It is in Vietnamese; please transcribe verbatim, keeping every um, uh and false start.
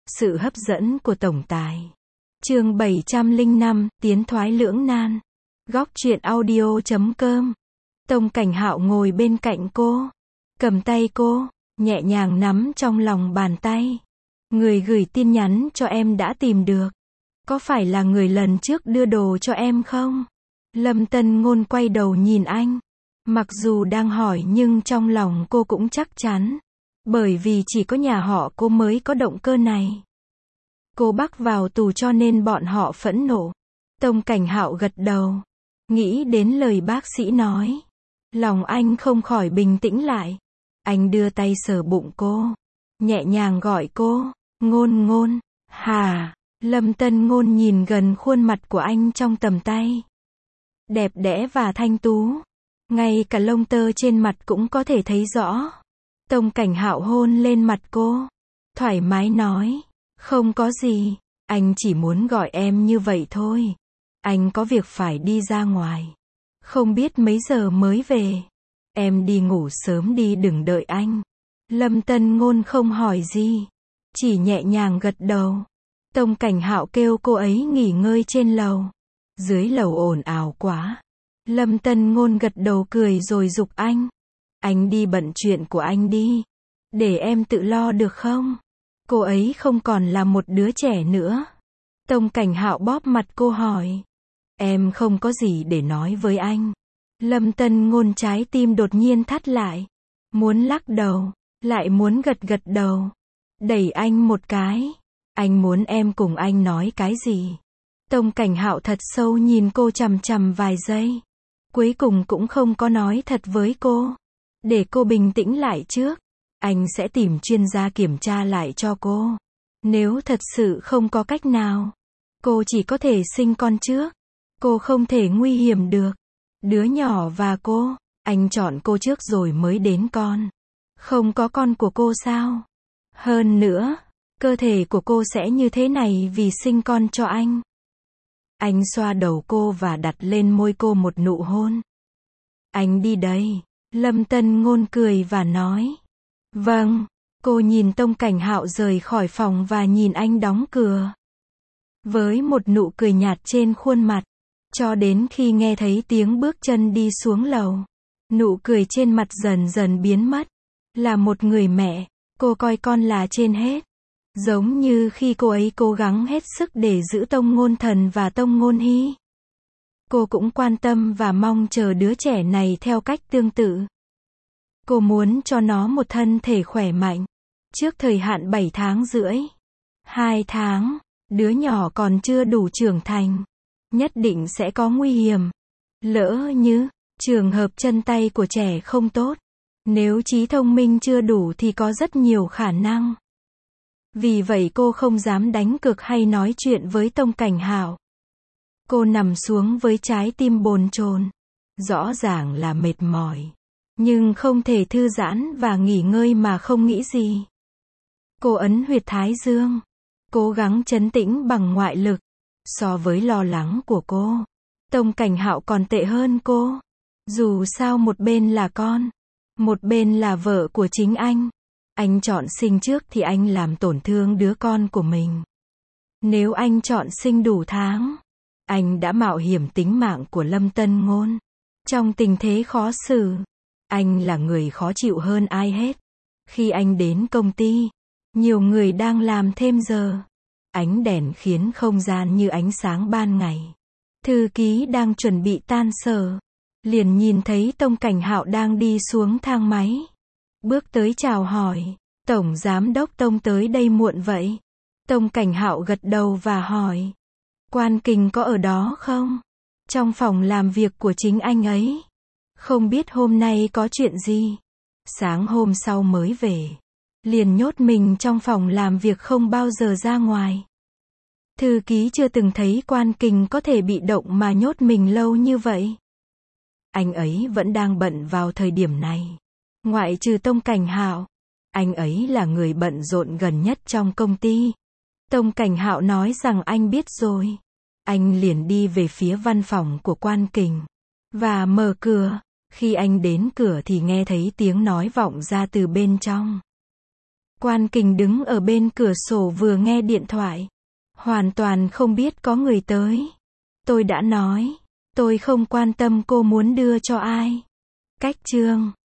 Sự hấp dẫn của tổng tài. Chương bảy trăm lẻ năm, tiến thoái lưỡng nan. Góc truyện audio chấm com. Tông Cảnh Hạo ngồi bên cạnh cô, cầm tay cô, nhẹ nhàng nắm trong lòng bàn tay. Người gửi tin nhắn cho em đã tìm được. Có phải là người lần trước đưa đồ cho em không? Lâm Tân Ngôn quay đầu nhìn anh. Mặc dù đang hỏi nhưng trong lòng cô cũng chắc chắn. Bởi vì chỉ có nhà họ cô mới có động cơ này. Cô bắt vào tù cho nên bọn họ phẫn nộ. Tông Cảnh Hạo gật đầu. Nghĩ đến lời bác sĩ nói. Lòng anh không khỏi bình tĩnh lại. Anh đưa tay sờ bụng cô. Nhẹ nhàng gọi cô. Ngôn ngôn. Hà. Lâm Tân Ngôn nhìn gần khuôn mặt của anh trong tầm tay. Đẹp đẽ và thanh tú. Ngay cả lông tơ trên mặt cũng có thể thấy rõ. Tông Cảnh Hạo hôn lên mặt cô. Thoải mái nói. Không có gì. Anh chỉ muốn gọi em như vậy thôi. Anh có việc phải đi ra ngoài. Không biết mấy giờ mới về. Em đi ngủ sớm đi, đừng đợi anh. Lâm Tân Ngôn không hỏi gì. Chỉ nhẹ nhàng gật đầu. Tông Cảnh Hạo kêu cô ấy nghỉ ngơi trên lầu. Dưới lầu ồn ào quá. Lâm Tân Ngôn gật đầu cười rồi giục anh. Anh đi bận chuyện của anh đi. Để em tự lo được không? Cô ấy không còn là một đứa trẻ nữa. Tông Cảnh Hạo bóp mặt cô hỏi. Em không có gì để nói với anh. Lâm Tân Ngôn trái tim đột nhiên thắt lại. Muốn lắc đầu, lại muốn gật gật đầu. Đẩy anh một cái. Anh muốn em cùng anh nói cái gì? Tông Cảnh Hạo thật sâu nhìn cô chằm chằm vài giây. Cuối cùng cũng không có nói thật với cô. Để cô bình tĩnh lại trước. Anh sẽ tìm chuyên gia kiểm tra lại cho cô. Nếu thật sự không có cách nào, cô chỉ có thể sinh con trước. Cô không thể nguy hiểm được. Đứa nhỏ và cô, anh chọn cô trước rồi mới đến con. Không có con của cô sao? Hơn nữa, cơ thể của cô sẽ như thế này vì sinh con cho anh. Anh xoa đầu cô và đặt lên môi cô một nụ hôn. Anh đi đây. Lâm Tân Ngôn cười và nói. Vâng. Cô nhìn Tông Cảnh Hạo rời khỏi phòng và nhìn anh đóng cửa. Với một nụ cười nhạt trên khuôn mặt. Cho đến khi nghe thấy tiếng bước chân đi xuống lầu. Nụ cười trên mặt dần dần biến mất. Là một người mẹ, cô coi con là trên hết. Giống như khi cô ấy cố gắng hết sức để giữ Tông Ngôn Thần và Tông Ngôn Hy. Cô cũng quan tâm và mong chờ đứa trẻ này theo cách tương tự. Cô muốn cho nó một thân thể khỏe mạnh. Trước thời hạn bảy tháng rưỡi. hai tháng, đứa nhỏ còn chưa đủ trưởng thành. Nhất định sẽ có nguy hiểm. Lỡ như, trường hợp chân tay của trẻ không tốt. Nếu trí thông minh chưa đủ thì có rất nhiều khả năng. Vì vậy cô không dám đánh cược hay nói chuyện với Tông Cảnh Hạo. Cô nằm xuống với trái tim bồn chồn. Rõ ràng là mệt mỏi. Nhưng không thể thư giãn và nghỉ ngơi mà không nghĩ gì. Cô ấn huyệt thái dương. Cố gắng trấn tĩnh bằng ngoại lực. So với lo lắng của cô, Tông Cảnh Hạo còn tệ hơn cô. Dù sao một bên là con, một bên là vợ của chính anh. Anh chọn sinh trước thì anh làm tổn thương đứa con của mình. Nếu anh chọn sinh đủ tháng, anh đã mạo hiểm tính mạng của Lâm Tân Ngôn. Trong tình thế khó xử, anh là người khó chịu hơn ai hết. Khi anh đến công ty, nhiều người đang làm thêm giờ. Ánh đèn khiến không gian như ánh sáng ban ngày. Thư ký đang chuẩn bị tan sở. Liền nhìn thấy Tông Cảnh Hạo đang đi xuống thang máy. Bước tới chào hỏi. Tổng giám đốc Tông tới đây muộn vậy? Tông Cảnh Hạo gật đầu và hỏi. Quan Kình có ở đó không? Trong phòng làm việc của chính anh ấy. Không biết hôm nay có chuyện gì. Sáng hôm sau mới về. Liền nhốt mình trong phòng làm việc không bao giờ ra ngoài. Thư ký chưa từng thấy Quan Kình có thể bị động mà nhốt mình lâu như vậy. Anh ấy vẫn đang bận vào thời điểm này. Ngoại trừ Tông Cảnh Hạo, anh ấy là người bận rộn gần nhất trong công ty. Tông Cảnh Hạo nói rằng anh biết rồi. Anh liền đi về phía văn phòng của Quan Kình. Và mở cửa. Khi anh đến cửa thì nghe thấy tiếng nói vọng ra từ bên trong. Quan Kình đứng ở bên cửa sổ vừa nghe điện thoại. Hoàn toàn không biết có người tới. Tôi đã nói. Tôi không quan tâm cô muốn đưa cho ai. Cách chương